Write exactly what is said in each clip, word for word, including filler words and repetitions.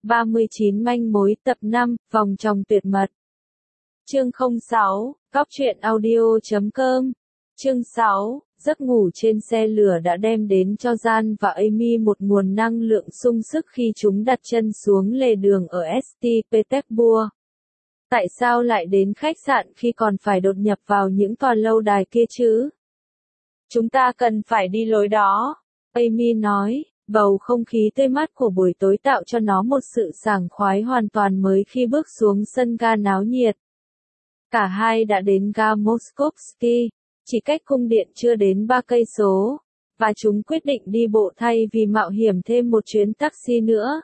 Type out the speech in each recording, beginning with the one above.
ba mươi chín manh mối tập năm, vòng tròn tuyệt mật. Chương không sáu, góc truyện audio chấm com. Chương sáu, giấc ngủ trên xe lửa đã đem đến cho Jan và Amy một nguồn năng lượng sung sức khi chúng đặt chân xuống lề đường ở Saint Petersburg. Tại sao lại đến khách sạn khi còn phải đột nhập vào những tòa lâu đài kia chứ? Chúng ta cần phải đi lối đó, Amy nói. Bầu không khí tươi mát của buổi tối tạo cho nó một sự sảng khoái hoàn toàn mới khi bước xuống sân ga náo nhiệt. Cả hai đã đến ga Moskovsky, chỉ cách cung điện chưa đến ba cây số, và chúng quyết định đi bộ thay vì mạo hiểm thêm một chuyến taxi nữa.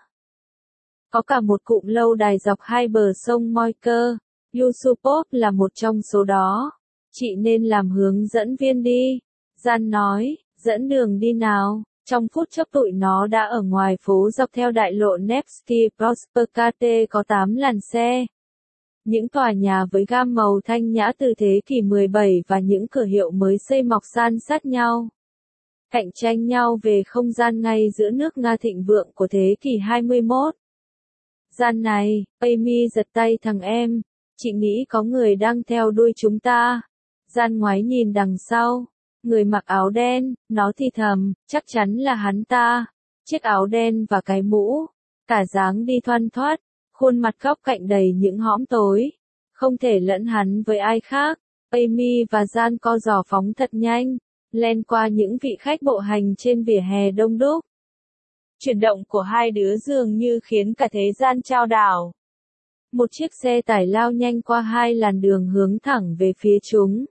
Có cả một cụm lâu đài dọc hai bờ sông Moika, Yusupov là một trong số đó. Chị nên làm hướng dẫn viên đi, Jan nói, dẫn đường đi nào. Trong phút chốc tụi nó đã ở ngoài phố dọc theo đại lộ Nevsky Prospekt có tám làn xe. Những tòa nhà với gam màu thanh nhã từ thế kỷ mười bảy và những cửa hiệu mới xây mọc san sát nhau. Cạnh tranh nhau về không gian ngay giữa nước Nga thịnh vượng của thế kỷ hai mươi mốt. Gian này, Amy giật tay thằng em, chị nghĩ có người đang theo đuôi chúng ta. Gian ngoái nhìn đằng sau. Người mặc áo đen, nó thì thầm, chắc chắn là hắn ta. Chiếc áo đen và cái mũ, cả dáng đi thoăn thoắt, khuôn mặt góc cạnh đầy những hõm tối. Không thể lẫn hắn với ai khác. Amy và Jan co giò phóng thật nhanh, len qua những vị khách bộ hành trên vỉa hè đông đúc. Chuyển động của hai đứa dường như khiến cả thế gian chao đảo. Một chiếc xe tải lao nhanh qua hai làn đường hướng thẳng về phía chúng.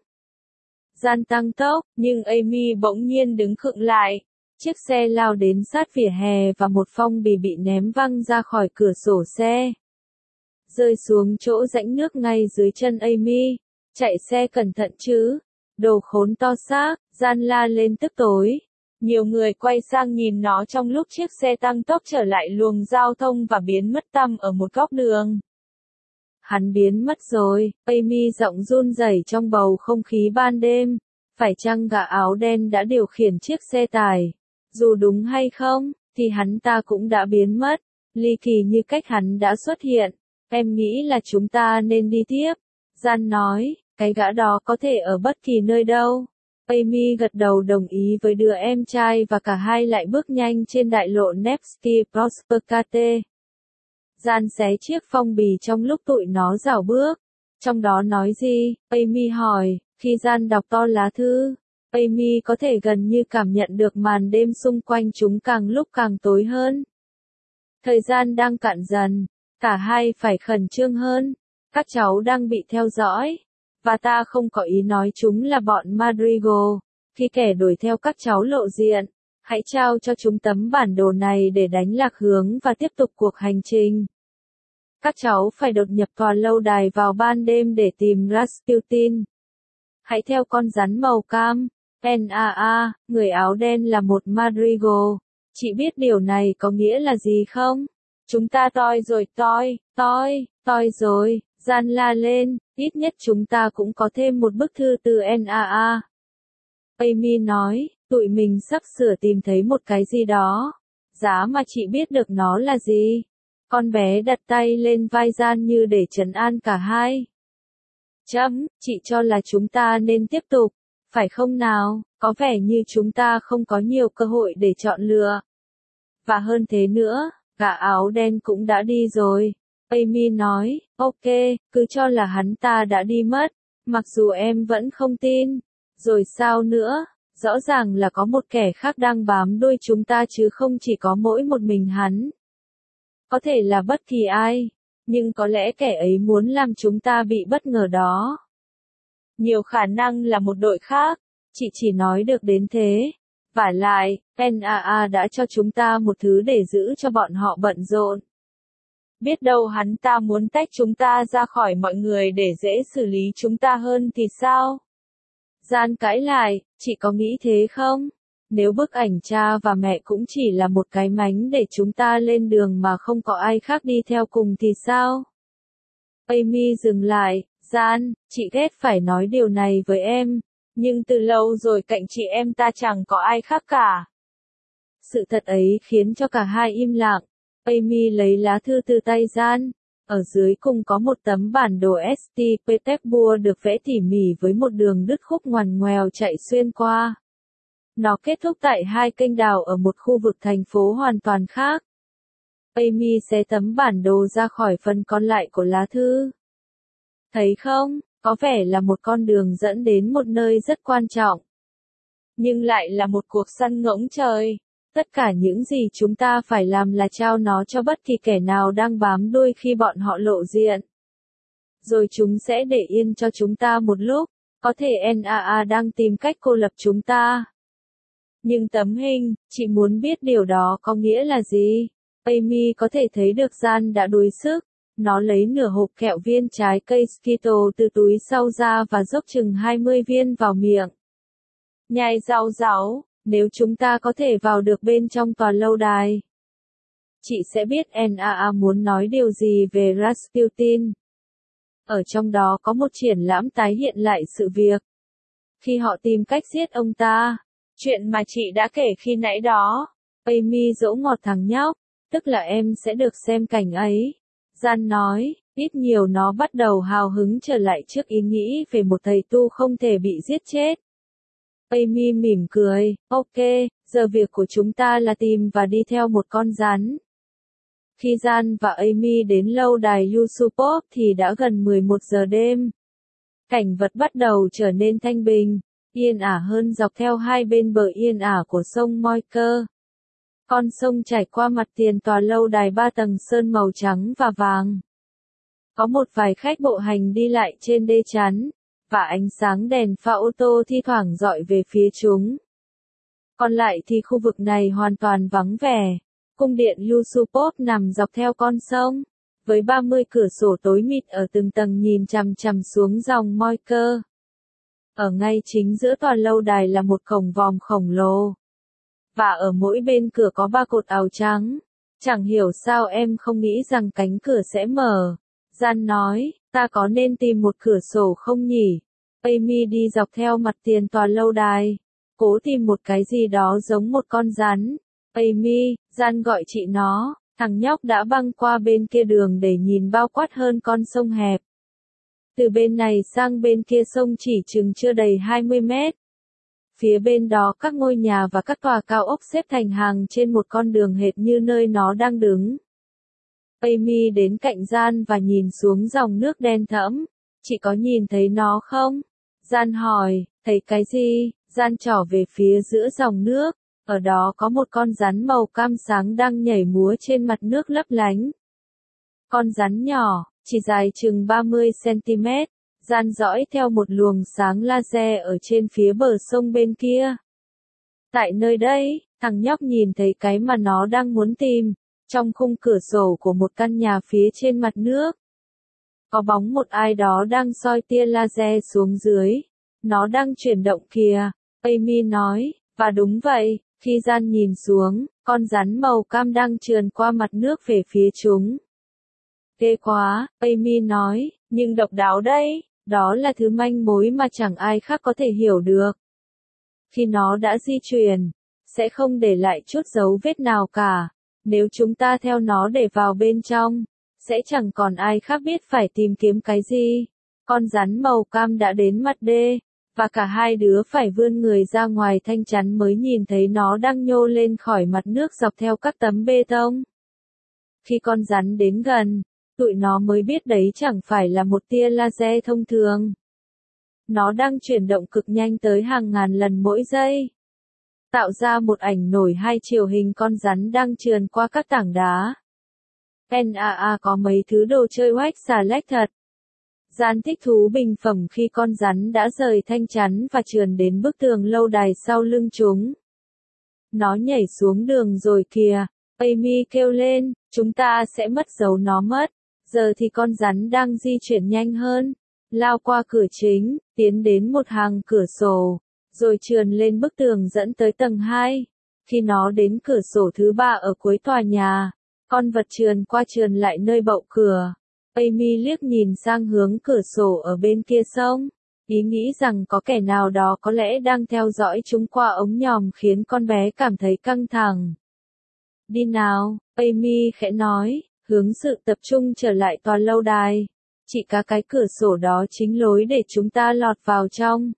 Jan tăng tốc, nhưng Amy bỗng nhiên đứng khựng lại. Chiếc xe lao đến sát vỉa hè và một phong bì bị ném văng ra khỏi cửa sổ xe. Rơi xuống chỗ rãnh nước ngay dưới chân Amy. Chạy xe cẩn thận chứ. Đồ khốn to xác, Jan la lên tức tối. Nhiều người quay sang nhìn nó trong lúc chiếc xe tăng tốc trở lại luồng giao thông và biến mất tăm ở một góc đường. Hắn biến mất rồi, Amy giọng run rẩy trong bầu không khí ban đêm. Phải chăng gã áo đen đã điều khiển chiếc xe tải? Dù đúng hay không, thì hắn ta cũng đã biến mất. Ly kỳ như cách hắn đã xuất hiện. Em nghĩ là chúng ta nên đi tiếp. Jan nói, cái gã đó có thể ở bất kỳ nơi đâu. Amy gật đầu đồng ý với đứa em trai và cả hai lại bước nhanh trên đại lộ Nevsky Prospekt. Jan xé chiếc phong bì trong lúc tụi nó rảo bước. Trong đó nói gì? Amy hỏi. Khi Jan đọc to lá thư, Amy có thể gần như cảm nhận được màn đêm xung quanh chúng càng lúc càng tối hơn. Thời gian đang cạn dần. Cả hai phải khẩn trương hơn. Các cháu đang bị theo dõi. Và ta không có ý nói chúng là bọn Madrigal. Khi kẻ đuổi theo các cháu lộ diện, hãy trao cho chúng tấm bản đồ này để đánh lạc hướng và tiếp tục cuộc hành trình. Các cháu phải đột nhập vào lâu đài vào ban đêm để tìm Rasputin. Hãy theo con rắn màu cam. en a a, người áo đen là một Madrigal. Chị biết điều này có nghĩa là gì không? Chúng ta toi rồi toi, toi, toi rồi, Jan la lên, ít nhất chúng ta cũng có thêm một bức thư từ en a a. Amy nói, tụi mình sắp sửa tìm thấy một cái gì đó. Giá mà chị biết được nó là gì? Con bé đặt tay lên vai Jan như để trấn an cả hai. Chấm, chị cho là chúng ta nên tiếp tục, phải không nào? Có vẻ như chúng ta không có nhiều cơ hội để chọn lựa. Và hơn thế nữa, gã áo đen cũng đã đi rồi. Amy nói, ok, cứ cho là hắn ta đã đi mất, mặc dù em vẫn không tin. Rồi sao nữa? Rõ ràng là có một kẻ khác đang bám đuôi chúng ta chứ không chỉ có mỗi một mình hắn. Có thể là bất kỳ ai, nhưng có lẽ kẻ ấy muốn làm chúng ta bị bất ngờ đó. Nhiều khả năng là một đội khác, chị chỉ nói được đến thế. Vả lại, en a a đã cho chúng ta một thứ để giữ cho bọn họ bận rộn. Biết đâu hắn ta muốn tách chúng ta ra khỏi mọi người để dễ xử lý chúng ta hơn thì sao? Jan cãi lại, chị có nghĩ thế không? Nếu bức ảnh cha và mẹ cũng chỉ là một cái mánh để chúng ta lên đường mà không có ai khác đi theo cùng thì sao? Amy dừng lại, Jan, chị ghét phải nói điều này với em, nhưng từ lâu rồi cạnh chị em ta chẳng có ai khác cả. Sự thật ấy khiến cho cả hai im lặng. Amy lấy lá thư từ tay Gian. Ở dưới cùng có một tấm bản đồ Saint Petersburg được vẽ tỉ mỉ với một đường đứt khúc ngoằn ngoèo chạy xuyên qua. Nó kết thúc tại hai kênh đào ở một khu vực thành phố hoàn toàn khác. Amy xé tấm bản đồ ra khỏi phần còn lại của lá thư. Thấy không, có vẻ là một con đường dẫn đến một nơi rất quan trọng. Nhưng lại là một cuộc săn ngỗng trời. Tất cả những gì chúng ta phải làm là trao nó cho bất kỳ kẻ nào đang bám đuôi khi bọn họ lộ diện. Rồi chúng sẽ để yên cho chúng ta một lúc, có thể en a a đang tìm cách cô lập chúng ta. Nhưng tấm hình, chị muốn biết điều đó có nghĩa là gì? Amy có thể thấy được Gian đã đuối sức. Nó lấy nửa hộp kẹo viên trái cây Skittles từ túi sau ra và dốc chừng hai mươi viên vào miệng. Nhai rau ráu, nếu chúng ta có thể vào được bên trong tòa lâu đài. Chị sẽ biết en a a muốn nói điều gì về Rasputin. Ở trong đó có một triển lãm tái hiện lại sự việc. Khi họ tìm cách giết ông ta. Chuyện mà chị đã kể khi nãy đó. Amy dỗ ngọt thằng nhóc. Tức là em sẽ được xem cảnh ấy. Gian nói, ít nhiều nó bắt đầu hào hứng trở lại trước ý nghĩ về một thầy tu không thể bị giết chết. Amy mỉm cười, ok, giờ việc của chúng ta là tìm và đi theo một con rắn. Khi Gian và Amy đến lâu đài Yusupov thì đã gần mười một giờ đêm. Cảnh vật bắt đầu trở nên thanh bình, yên ả hơn dọc theo hai bên bờ yên ả của sông Moiker. Con sông chảy qua mặt tiền tòa lâu đài ba tầng sơn màu trắng và vàng. Có một vài khách bộ hành đi lại trên đê chắn, và ánh sáng đèn pha ô tô thi thoảng dọi về phía chúng. Còn lại thì khu vực này hoàn toàn vắng vẻ. Cung điện Yusupov nằm dọc theo con sông, với ba mươi cửa sổ tối mịt ở từng tầng nhìn chằm chằm xuống dòng Moiker. Ở ngay chính giữa tòa lâu đài là một cổng vòm khổng lồ. Và ở mỗi bên cửa có ba cột ào trắng. Chẳng hiểu sao em không nghĩ rằng cánh cửa sẽ mở. Gian nói, ta có nên tìm một cửa sổ không nhỉ? Amy đi dọc theo mặt tiền tòa lâu đài. Cố tìm một cái gì đó giống một con rắn. Amy, Gian gọi chị nó. Thằng nhóc đã băng qua bên kia đường để nhìn bao quát hơn con sông hẹp. Từ bên này sang bên kia sông chỉ chừng chưa đầy hai mươi mét. Phía bên đó các ngôi nhà và các tòa cao ốc xếp thành hàng trên một con đường hệt như nơi nó đang đứng. Amy đến cạnh Gian và nhìn xuống dòng nước đen thẫm. Chị có nhìn thấy nó không? Gian hỏi, thấy cái gì? Gian trỏ về phía giữa dòng nước. Ở đó có một con rắn màu cam sáng đang nhảy múa trên mặt nước lấp lánh. Con rắn nhỏ, chỉ dài chừng ba mươi xăng-ti-mét. Gian dõi theo một luồng sáng laser ở trên phía bờ sông bên kia. Tại nơi đây, thằng nhóc nhìn thấy cái mà nó đang muốn tìm, trong khung cửa sổ của một căn nhà phía trên mặt nước. Có bóng một ai đó đang soi tia laser xuống dưới. Nó đang chuyển động kìa, Amy nói, và đúng vậy, khi Gian nhìn xuống, con rắn màu cam đang trườn qua mặt nước về phía chúng. Ghê quá, Amy nói, nhưng độc đáo đấy. Đó là thứ manh mối mà chẳng ai khác có thể hiểu được. Khi nó đã di chuyển, sẽ không để lại chút dấu vết nào cả. Nếu chúng ta theo nó để vào bên trong, sẽ chẳng còn ai khác biết phải tìm kiếm cái gì. Con rắn màu cam đã đến mặt đê, và cả hai đứa phải vươn người ra ngoài thanh chắn mới nhìn thấy nó đang nhô lên khỏi mặt nước dọc theo các tấm bê tông. Khi con rắn đến gần, tụi nó mới biết đấy chẳng phải là một tia laser thông thường. Nó đang chuyển động cực nhanh tới hàng ngàn lần mỗi giây. Tạo ra một ảnh nổi hai chiều hình con rắn đang trườn qua các tảng đá. en a a có mấy thứ đồ chơi oách xà lách thật. Gian thích thú bình phẩm khi con rắn đã rời thanh chắn và trườn đến bức tường lâu đài sau lưng chúng. Nó nhảy xuống đường rồi kìa, Amy kêu lên, chúng ta sẽ mất dấu nó mất. Giờ thì con rắn đang di chuyển nhanh hơn, lao qua cửa chính, tiến đến một hàng cửa sổ, rồi trườn lên bức tường dẫn tới tầng hai. Khi nó đến cửa sổ thứ ba ở cuối tòa nhà, con vật trườn qua trườn lại nơi bậu cửa. Amy liếc nhìn sang hướng cửa sổ ở bên kia sông, ý nghĩ rằng có kẻ nào đó có lẽ đang theo dõi chúng qua ống nhòm khiến con bé cảm thấy căng thẳng. Đi nào, Amy khẽ nói, hướng sự tập trung trở lại tòa lâu đài. Chỉ cả cái cửa sổ đó chính lối để chúng ta lọt vào trong.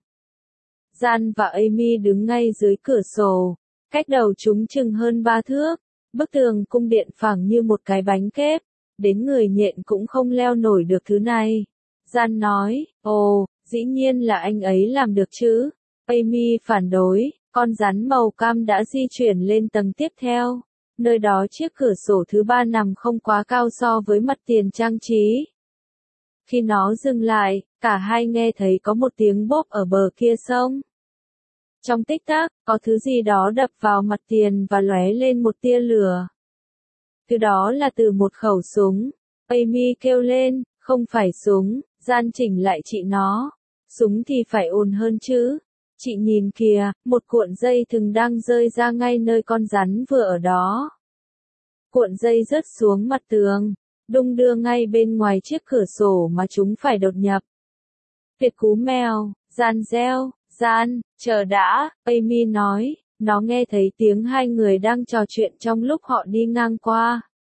Gian và Amy đứng ngay dưới cửa sổ, cách đầu chúng chừng hơn ba thước. Bức tường cung điện phẳng như một cái bánh kép, đến người nhện cũng không leo nổi được thứ này. Gian nói, ồ, dĩ nhiên là anh ấy làm được chứ. Amy phản đối, con rắn màu cam đã di chuyển lên tầng tiếp theo. Nơi đó chiếc cửa sổ thứ ba nằm không quá cao so với mặt tiền trang trí. Khi nó dừng lại, cả hai nghe thấy có một tiếng bốp ở bờ kia sông. Trong tích tắc, có thứ gì đó đập vào mặt tiền và lóe lên một tia lửa. Thứ đó là từ một khẩu súng. Amy kêu lên, không phải súng. Gian chỉnh lại chị nó. Súng thì phải ồn hơn chứ. Chị nhìn kìa, một cuộn dây thừng đang rơi ra ngay nơi con rắn vừa ở đó. Cuộn dây rớt xuống mặt tường, đung đưa ngay bên ngoài chiếc cửa sổ mà chúng phải đột nhập. Tuyệt cú mèo, Gian reo, Gian, chờ đã, Amy nói, nó nghe thấy tiếng hai người đang trò chuyện trong lúc họ đi ngang qua.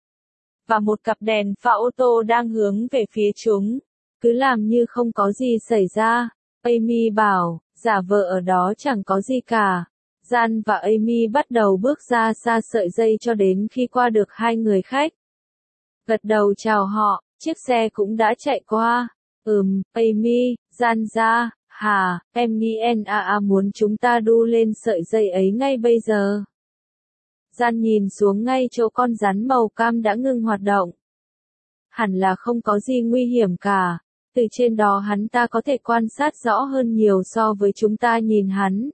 Và một cặp đèn pha ô tô đang hướng về phía chúng. Cứ làm như không có gì xảy ra, Amy bảo, giả vờ ở đó chẳng có gì cả. Gian và Amy bắt đầu bước ra xa sợi dây cho đến khi qua được hai người khách. Gật đầu chào họ, chiếc xe cũng đã chạy qua. Ừm, Amy, Gian ra, hà, em nghĩ en a a muốn chúng ta đu lên sợi dây ấy ngay bây giờ. Gian nhìn xuống ngay chỗ con rắn màu cam đã ngưng hoạt động. Hẳn là không có gì nguy hiểm cả. Từ trên đó hắn ta có thể quan sát rõ hơn nhiều so với chúng ta nhìn hắn.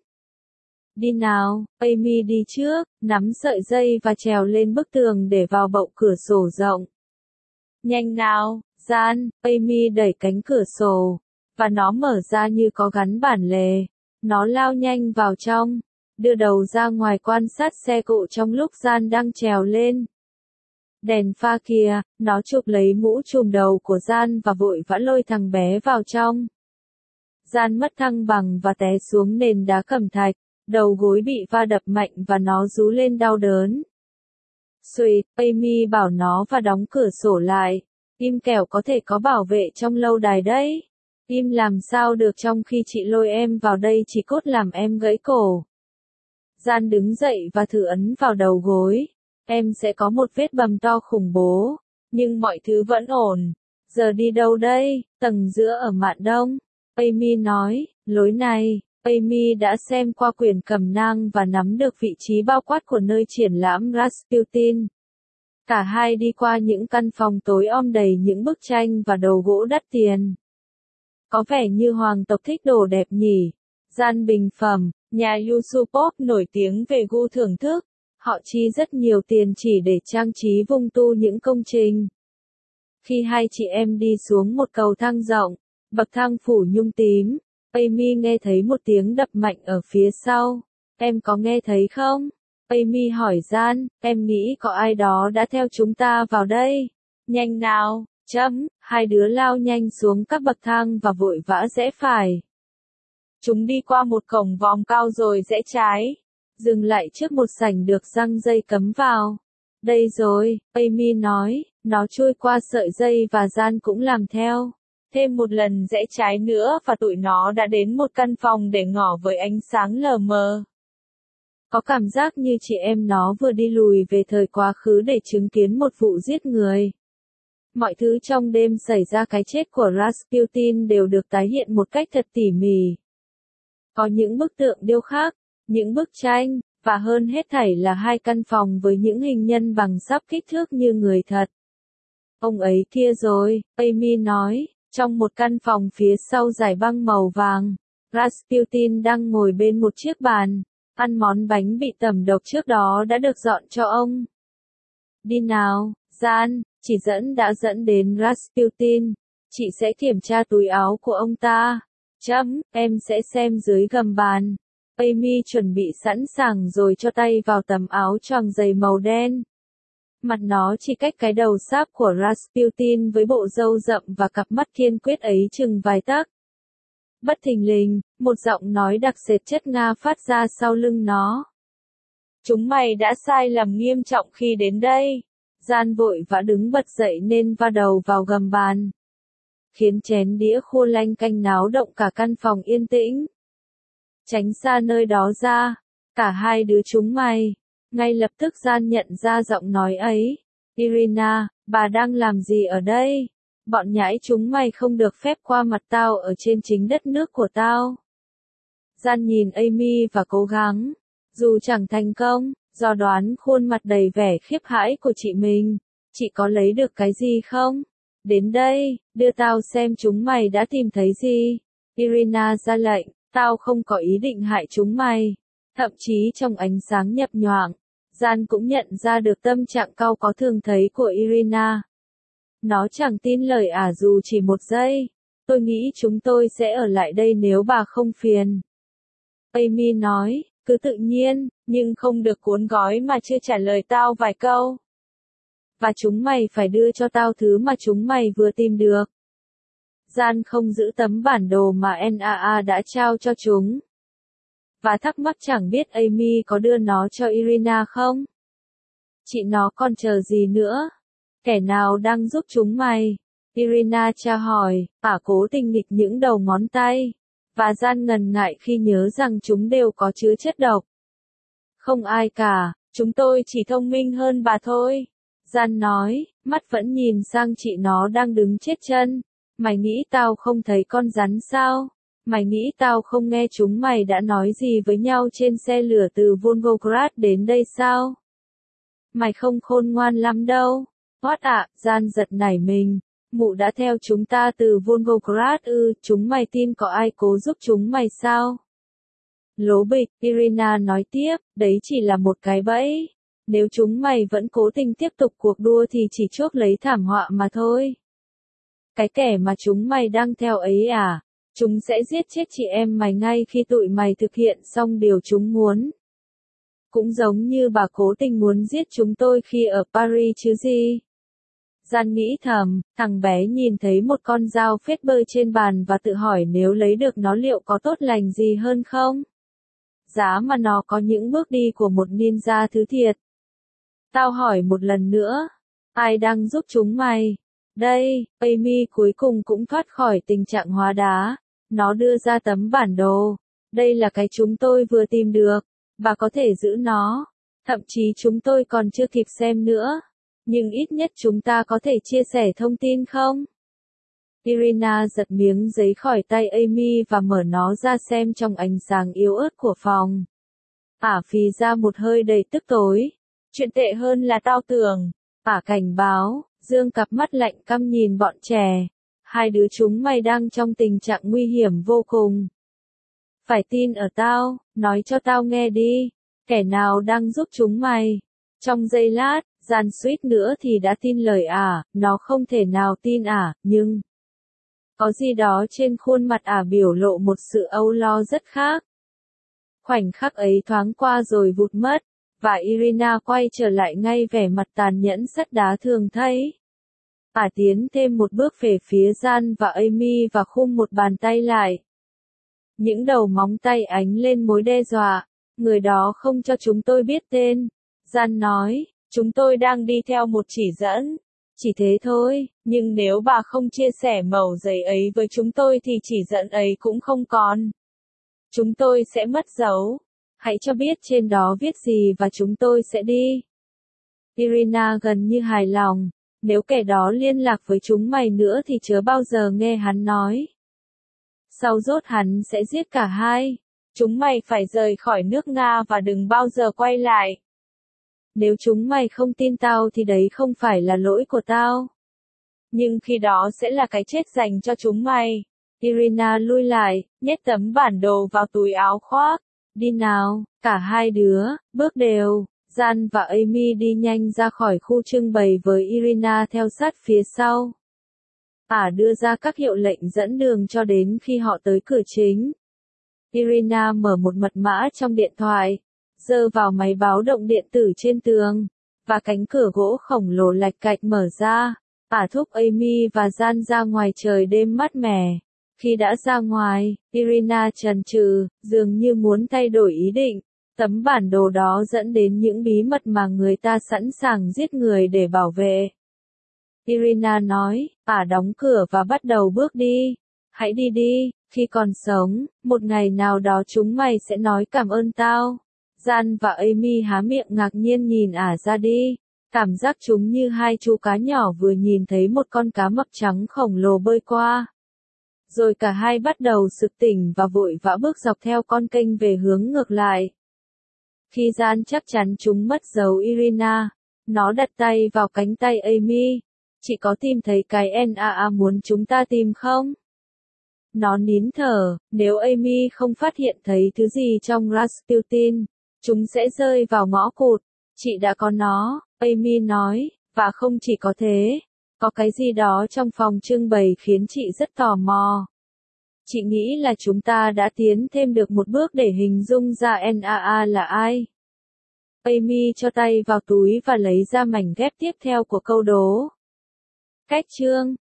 Đi nào, Amy đi trước, nắm sợi dây và trèo lên bức tường để vào bậu cửa sổ rộng. Nhanh nào, Gian, Amy đẩy cánh cửa sổ, và nó mở ra như có gắn bản lề. Nó lao nhanh vào trong, đưa đầu ra ngoài quan sát xe cộ trong lúc Gian đang trèo lên. Đèn pha kìa, nó chụp lấy mũ trùm đầu của Gian và vội vã lôi thằng bé vào trong. Gian mất thăng bằng và té xuống nền đá cẩm thạch, đầu gối bị va đập mạnh và nó rú lên đau đớn. Xuỵt, Amy bảo nó và đóng cửa sổ lại. Im kẻo có thể có bảo vệ trong lâu đài đấy. Im làm sao được trong khi chị lôi em vào đây chỉ cốt làm em gãy cổ. Gian đứng dậy và thử ấn vào đầu gối. Em sẽ có một vết bầm to khủng bố, nhưng mọi thứ vẫn ổn. Giờ đi đâu đây? Tầng giữa ở mạn đông. Amy nói, lối này. Amy đã xem qua quyển cẩm nang và nắm được vị trí bao quát của nơi triển lãm Rasputin. Cả hai đi qua những căn phòng tối om đầy những bức tranh và đồ gỗ đắt tiền. Có vẻ như hoàng tộc thích đồ đẹp nhỉ. Gian bình phẩm, nhà Yusupov nổi tiếng về gu thưởng thức. Họ chi rất nhiều tiền chỉ để trang trí vung tu những công trình. Khi hai chị em đi xuống một cầu thang rộng, bậc thang phủ nhung tím, Amy nghe thấy một tiếng đập mạnh ở phía sau. Em có nghe thấy không? Amy hỏi Gian, em nghĩ có ai đó đã theo chúng ta vào đây. Nhanh nào, chấm, hai đứa lao nhanh xuống các bậc thang và vội vã rẽ phải. Chúng đi qua một cổng vòm cao rồi rẽ trái. Dừng lại trước một sảnh được giăng dây cấm vào. Đây rồi, Amy nói, nó trôi qua sợi dây và Gian cũng làm theo. Thêm một lần rẽ trái nữa và tụi nó đã đến một căn phòng để ngỏ với ánh sáng lờ mờ. Có cảm giác như chị em nó vừa đi lùi về thời quá khứ để chứng kiến một vụ giết người. Mọi thứ trong đêm xảy ra cái chết của Rasputin đều được tái hiện một cách thật tỉ mỉ. Có những bức tượng điêu khắc, những bức tranh, và hơn hết thảy là hai căn phòng với những hình nhân bằng sáp kích thước như người thật. Ông ấy kia rồi, Amy nói, trong một căn phòng phía sau dải băng màu vàng, Rasputin đang ngồi bên một chiếc bàn, ăn món bánh bị tẩm độc trước đó đã được dọn cho ông. Đi nào, Gian, chỉ dẫn đã dẫn đến Rasputin, chị sẽ kiểm tra túi áo của ông ta. Chấm, em sẽ xem dưới gầm bàn. Amy chuẩn bị sẵn sàng rồi cho tay vào tấm áo choàng dày màu đen. Mặt nó chỉ cách cái đầu sáp của Rasputin với bộ râu rậm và cặp mắt kiên quyết ấy chừng vài tấc. Bất thình lình, một giọng nói đặc sệt chất Nga phát ra sau lưng nó. Chúng mày đã sai lầm nghiêm trọng khi đến đây. Gian vội vã đứng bật dậy nên va đầu vào gầm bàn, khiến chén đĩa khô lanh canh náo động cả căn phòng yên tĩnh. Tránh xa nơi đó ra, cả hai đứa chúng mày. Ngay lập tức Gian nhận ra giọng nói ấy. Irina, bà đang làm gì ở đây? Bọn nhãi chúng mày không được phép qua mặt tao ở trên chính đất nước của tao. Gian nhìn Amy và cố gắng, dù chẳng thành công, do đoán khuôn mặt đầy vẻ khiếp hãi của chị mình. Chị có lấy được cái gì không? Đến đây, đưa tao xem chúng mày đã tìm thấy gì. Irina ra lệnh, tao không có ý định hại chúng mày. Thậm chí trong ánh sáng nhập nhoạng, Gian cũng nhận ra được tâm trạng cau có thường thấy của Irina. Nó chẳng tin lời ả dù chỉ một giây. Tôi nghĩ chúng tôi sẽ ở lại đây nếu bà không phiền. Amy nói, cứ tự nhiên, nhưng không được cuốn gói mà chưa trả lời tao vài câu. Và chúng mày phải đưa cho tao thứ mà chúng mày vừa tìm được. Gian không giữ tấm bản đồ mà en a a đã trao cho chúng. Và thắc mắc chẳng biết Amy có đưa nó cho Irina không? Chị nó còn chờ gì nữa? Kẻ nào đang giúp chúng mày? Irina tra hỏi, ả cố tình nghịch những đầu ngón tay. Và Gian ngần ngại khi nhớ rằng chúng đều có chứa chất độc. Không ai cả, chúng tôi chỉ thông minh hơn bà thôi. Gian nói, mắt vẫn nhìn sang chị nó đang đứng chết chân. Mày nghĩ tao không thấy con rắn sao? Mày nghĩ tao không nghe chúng mày đã nói gì với nhau trên xe lửa từ Volgograd đến đây sao? Mày không khôn ngoan lắm đâu. Hoát ạ, Gian giật nảy mình. Mụ đã theo chúng ta từ Volgograd ư, chúng mày tin có ai cố giúp chúng mày sao? Lố bịch, Irina nói tiếp, đấy chỉ là một cái bẫy. Nếu chúng mày vẫn cố tình tiếp tục cuộc đua thì chỉ chuốc lấy thảm họa mà thôi. Cái kẻ mà chúng mày đang theo ấy à? Chúng sẽ giết chết chị em mày ngay khi tụi mày thực hiện xong điều chúng muốn. Cũng giống như bà cố tình muốn giết chúng tôi khi ở Paris chứ gì. Gian nghĩ thầm, thằng bé nhìn thấy một con dao phết bơi trên bàn và tự hỏi nếu lấy được nó liệu có tốt lành gì hơn không? Giá mà nó có những bước đi của một ninja thứ thiệt. Tao hỏi một lần nữa, ai đang giúp chúng mày? Đây, Amy cuối cùng cũng thoát khỏi tình trạng hóa đá. Nó đưa ra tấm bản đồ. Đây là cái chúng tôi vừa tìm được. Bà có thể giữ nó. Thậm chí chúng tôi còn chưa kịp xem nữa. Nhưng ít nhất chúng ta có thể chia sẻ thông tin không? Irina giật miếng giấy khỏi tay Amy và mở nó ra xem trong ánh sáng yếu ớt của phòng. Ả phì ra một hơi đầy tức tối. Chuyện tệ hơn là tao tưởng. Ả cảnh báo, dương cặp mắt lạnh căm nhìn bọn trẻ. Hai đứa chúng mày đang trong tình trạng nguy hiểm vô cùng. Phải tin ở tao, nói cho tao nghe đi. Kẻ nào đang giúp chúng mày? Trong giây lát, Gian suýt nữa thì đã tin lời ả, nó không thể nào tin ả, nhưng có gì đó trên khuôn mặt ả biểu lộ một sự âu lo rất khác. Khoảnh khắc ấy thoáng qua rồi vụt mất, và Irina quay trở lại ngay vẻ mặt tàn nhẫn sắt đá thường thấy. Ả tiến thêm một bước về phía Gian và Amy và khum một bàn tay lại. Những đầu móng tay ánh lên mối đe dọa. Người đó không cho chúng tôi biết tên. Gian nói, chúng tôi đang đi theo một chỉ dẫn. Chỉ thế thôi, nhưng nếu bà không chia sẻ mẩu giấy ấy với chúng tôi thì chỉ dẫn ấy cũng không còn. Chúng tôi sẽ mất dấu. Hãy cho biết trên đó viết gì và chúng tôi sẽ đi. Irina gần như hài lòng. Nếu kẻ đó liên lạc với chúng mày nữa thì chớ bao giờ nghe hắn nói. Sau rốt hắn sẽ giết cả hai. Chúng mày phải rời khỏi nước Nga và đừng bao giờ quay lại. Nếu chúng mày không tin tao thì đấy không phải là lỗi của tao. Nhưng khi đó sẽ là cái chết dành cho chúng mày. Irina lui lại, nhét tấm bản đồ vào túi áo khoác. Đi nào, cả hai đứa, bước đều. Gian và Amy đi nhanh ra khỏi khu trưng bày với Irina theo sát phía sau. Ả đưa ra các hiệu lệnh dẫn đường cho đến khi họ tới cửa chính. Irina mở một mật mã trong điện thoại, giơ vào máy báo động điện tử trên tường, và cánh cửa gỗ khổng lồ lạch cạch mở ra. Ả thúc Amy và Gian ra ngoài trời đêm mát mẻ. Khi đã ra ngoài, Irina chần chừ, dường như muốn thay đổi ý định. Tấm bản đồ đó dẫn đến những bí mật mà người ta sẵn sàng giết người để bảo vệ. Irina nói, ả đóng cửa và bắt đầu bước đi. Hãy đi đi, khi còn sống, một ngày nào đó chúng mày sẽ nói cảm ơn tao. Jan và Amy há miệng ngạc nhiên nhìn ả ra đi. Cảm giác chúng như hai chú cá nhỏ vừa nhìn thấy một con cá mập trắng khổng lồ bơi qua. Rồi cả hai bắt đầu sực tỉnh và vội vã bước dọc theo con kênh về hướng ngược lại. Khi Jan chắc chắn chúng mất dấu Irina, nó đặt tay vào cánh tay Amy. Chị có tìm thấy cái en a a muốn chúng ta tìm không? Nó nín thở, nếu Amy không phát hiện thấy thứ gì trong Rasputin, chúng sẽ rơi vào ngõ cụt. Chị đã có nó, Amy nói, và không chỉ có thế, có cái gì đó trong phòng trưng bày khiến chị rất tò mò. Chị nghĩ là chúng ta đã tiến thêm được một bước để hình dung ra en a a là ai. Amy cho tay vào túi và lấy ra mảnh ghép tiếp theo của câu đố. Cách chương